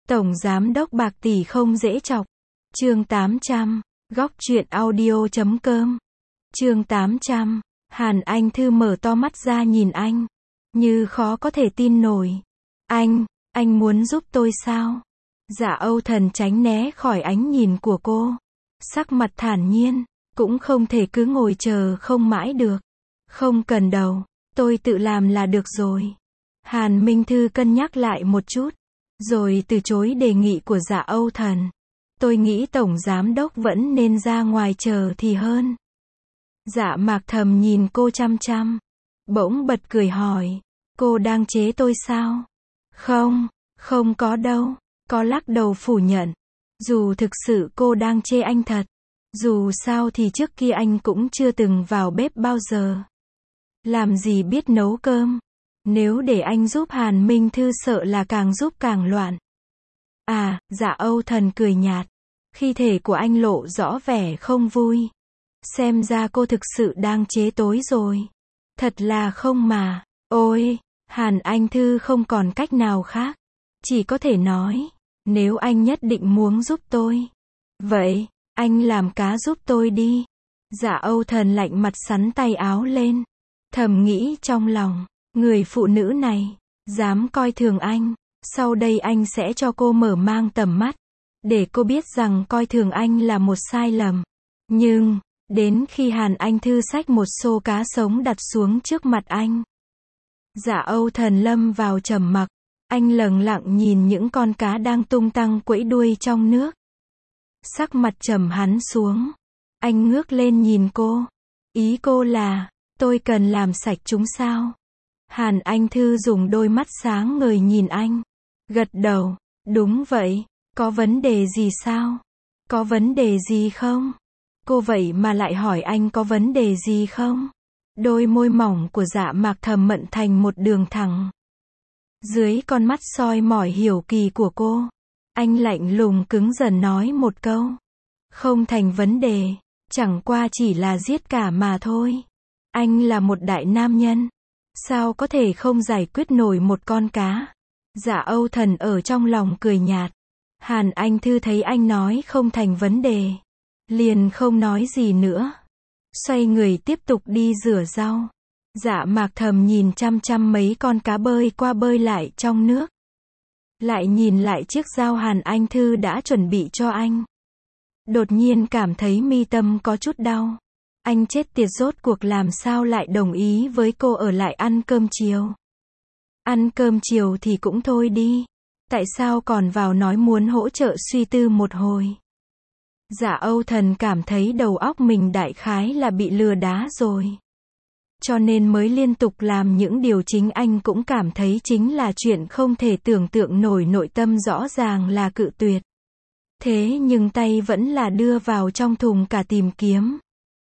Tổng giám đốc bạc tỷ không dễ chọc. Chương 800, góc truyện audio.com. Chương 800, Hàn Anh Thư mở to mắt ra nhìn anh, như khó có thể tin nổi. Anh muốn giúp tôi sao? Dạ Âu Thần tránh né khỏi ánh nhìn của cô. Sắc mặt thản nhiên, cũng không thể cứ ngồi chờ không mãi được. Không cần đâu, tôi tự làm là được rồi. Hàn Minh Thư cân nhắc lại một chút, rồi từ chối đề nghị của Dạ Âu Thần. Tôi nghĩ Tổng Giám Đốc vẫn nên ra ngoài chờ thì hơn. Dạ Mạc Thầm nhìn cô chăm chăm, bỗng bật cười hỏi, cô đang chế tôi sao? Không có đâu, có lắc đầu phủ nhận. Dù thực sự cô đang chê anh thật. Dù sao thì trước kia anh cũng chưa từng vào bếp bao giờ. Làm gì biết nấu cơm. Nếu để anh giúp Hàn Minh Thư sợ là càng giúp càng loạn. À, Dạ Âu Thần cười nhạt. Khi thể của anh lộ rõ vẻ không vui. Xem ra cô thực sự đang chế tối rồi. Thật là không mà. Ôi, Hàn Anh Thư không còn cách nào khác. Chỉ có thể nói, nếu anh nhất định muốn giúp tôi, vậy, anh làm cá giúp tôi đi. Dạ Âu Thần lạnh mặt sắn tay áo lên. Thầm nghĩ trong lòng, người phụ nữ này, dám coi thường anh. Sau đây anh sẽ cho cô mở mang tầm mắt, để cô biết rằng coi thường anh là một sai lầm. Nhưng, đến khi Hàn Anh Thư xách một xô cá sống đặt xuống trước mặt anh, Dạ Âu Thần lâm vào trầm mặc. Anh lẳng lặng nhìn những con cá đang tung tăng quẫy đuôi trong nước. Sắc mặt trầm hắn xuống. Anh ngước lên nhìn cô. Ý cô là, tôi cần làm sạch chúng sao? Hàn Anh Thư dùng đôi mắt sáng ngời nhìn anh. Gật đầu, đúng vậy, có vấn đề gì sao? Có vấn đề gì không? Cô vậy mà lại hỏi anh có vấn đề gì không? Đôi môi mỏng của Dạ Mạc Thầm mận thành một đường thẳng. Dưới con mắt soi mỏi hiểu kỳ của cô, anh lạnh lùng cứng rắn nói một câu. Không thành vấn đề, chẳng qua chỉ là giết cả mà thôi. Anh là một đại nam nhân, sao có thể không giải quyết nổi một con cá? Dạ Âu Thần ở trong lòng cười nhạt. Hàn Anh Thư thấy anh nói không thành vấn đề, liền không nói gì nữa. Xoay người tiếp tục đi rửa rau. Dạ Mạc Thầm nhìn chăm chăm mấy con cá bơi qua bơi lại trong nước. Lại nhìn lại chiếc dao Hàn Anh Thư đã chuẩn bị cho anh. Đột nhiên cảm thấy mi tâm có chút đau. Anh chết tiệt, rốt cuộc làm sao lại đồng ý với cô ở lại ăn cơm chiều. Ăn cơm chiều thì cũng thôi đi. Tại sao còn vào nói muốn hỗ trợ suy tư một hồi. Dạ Âu Thần cảm thấy đầu óc mình đại khái là bị lừa đá rồi. Cho nên mới liên tục làm những điều chính anh cũng cảm thấy chính là chuyện không thể tưởng tượng nổi, nội tâm rõ ràng là cự tuyệt. Thế nhưng tay vẫn là đưa vào trong thùng cả tìm kiếm.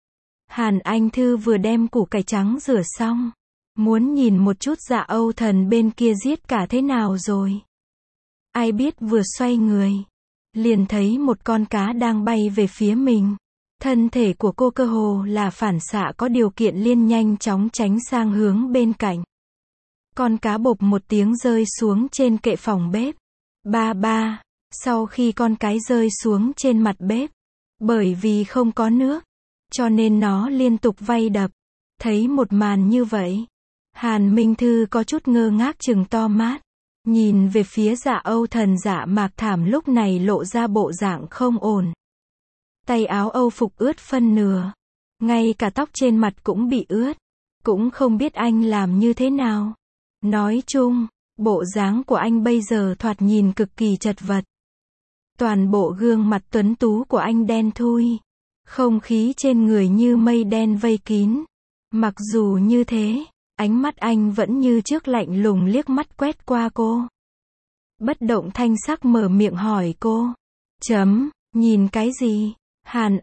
Hàn Anh Thư vừa đem củ cải trắng rửa xong, muốn nhìn một chút Dạ Âu Thần bên kia giết cả thế nào rồi. Ai biết vừa xoay người, liền thấy một con cá đang bay về phía mình. Thân thể của cô cơ hồ là phản xạ có điều kiện liền nhanh chóng tránh sang hướng bên cạnh. Con cá bộp một tiếng rơi xuống trên kệ phòng bếp. Ba. Sau khi con cái rơi xuống trên mặt bếp, bởi vì không có nước, cho nên nó liên tục vay đập. Thấy một màn như vậy, Hàn Minh Thư có chút ngơ ngác trừng to mắt, nhìn về phía Dạ Âu Thần. Dạ Mạc Thảm lúc này lộ ra bộ dạng không ổn. Tay áo Âu phục ướt phân nửa, ngay cả tóc trên mặt cũng bị ướt, cũng không biết anh làm như thế nào. Nói chung, bộ dáng của anh bây giờ thoạt nhìn cực kỳ chật vật. Toàn bộ gương mặt tuấn tú của anh đen thui, không khí trên người như mây đen vây kín. Mặc dù như thế, ánh mắt anh vẫn như trước lạnh lùng liếc mắt quét qua cô. Bất động thanh sắc mở miệng hỏi cô. Nhìn cái gì? Hàn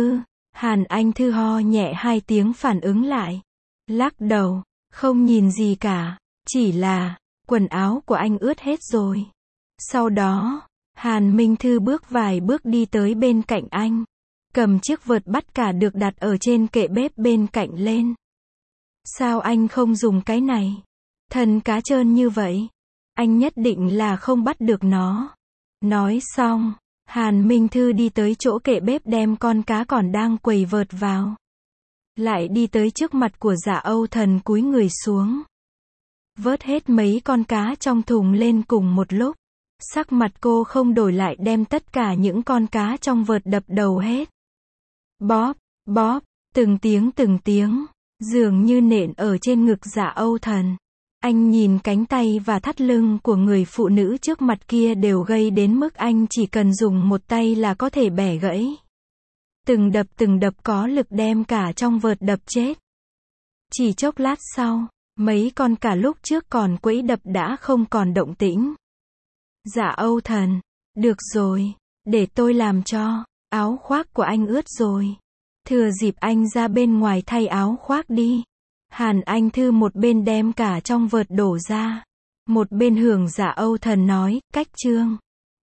Anh Thư ho nhẹ hai tiếng phản ứng lại. Lắc đầu, không nhìn gì cả, chỉ là, quần áo của anh ướt hết rồi. Sau đó, Hàn Minh Thư bước vài bước đi tới bên cạnh anh, cầm chiếc vợt bắt cá được đặt ở trên kệ bếp bên cạnh lên. Sao anh không dùng cái này? Thân cá trơn như vậy, anh nhất định là không bắt được nó. Nói xong, Hàn Minh Thư đi tới chỗ kệ bếp đem con cá còn đang quầy vợt vào. Lại đi tới trước mặt của Dạ Âu Thần cúi người xuống. Vớt hết mấy con cá trong thùng lên cùng một lúc. Sắc mặt cô không đổi lại đem tất cả những con cá trong vợt đập đầu hết. Bóp, bóp, từng tiếng, dường như nện ở trên ngực Dạ Âu Thần. Anh nhìn cánh tay và thắt lưng của người phụ nữ trước mặt kia đều gây đến mức anh chỉ cần dùng một tay là có thể bẻ gãy. Từng đập có lực đem cả trong vợt đập chết. Chỉ chốc lát sau, mấy con cả lúc trước còn quẫy đập đã không còn động tĩnh. Dạ Âu Thần, được rồi, để tôi làm cho, áo khoác của anh ướt rồi. Thừa dịp anh ra bên ngoài thay áo khoác đi. Hàn Anh Thư một bên đem cả trong vợt đổ ra, một bên hưởng Dạ Âu Thần nói, cách chương.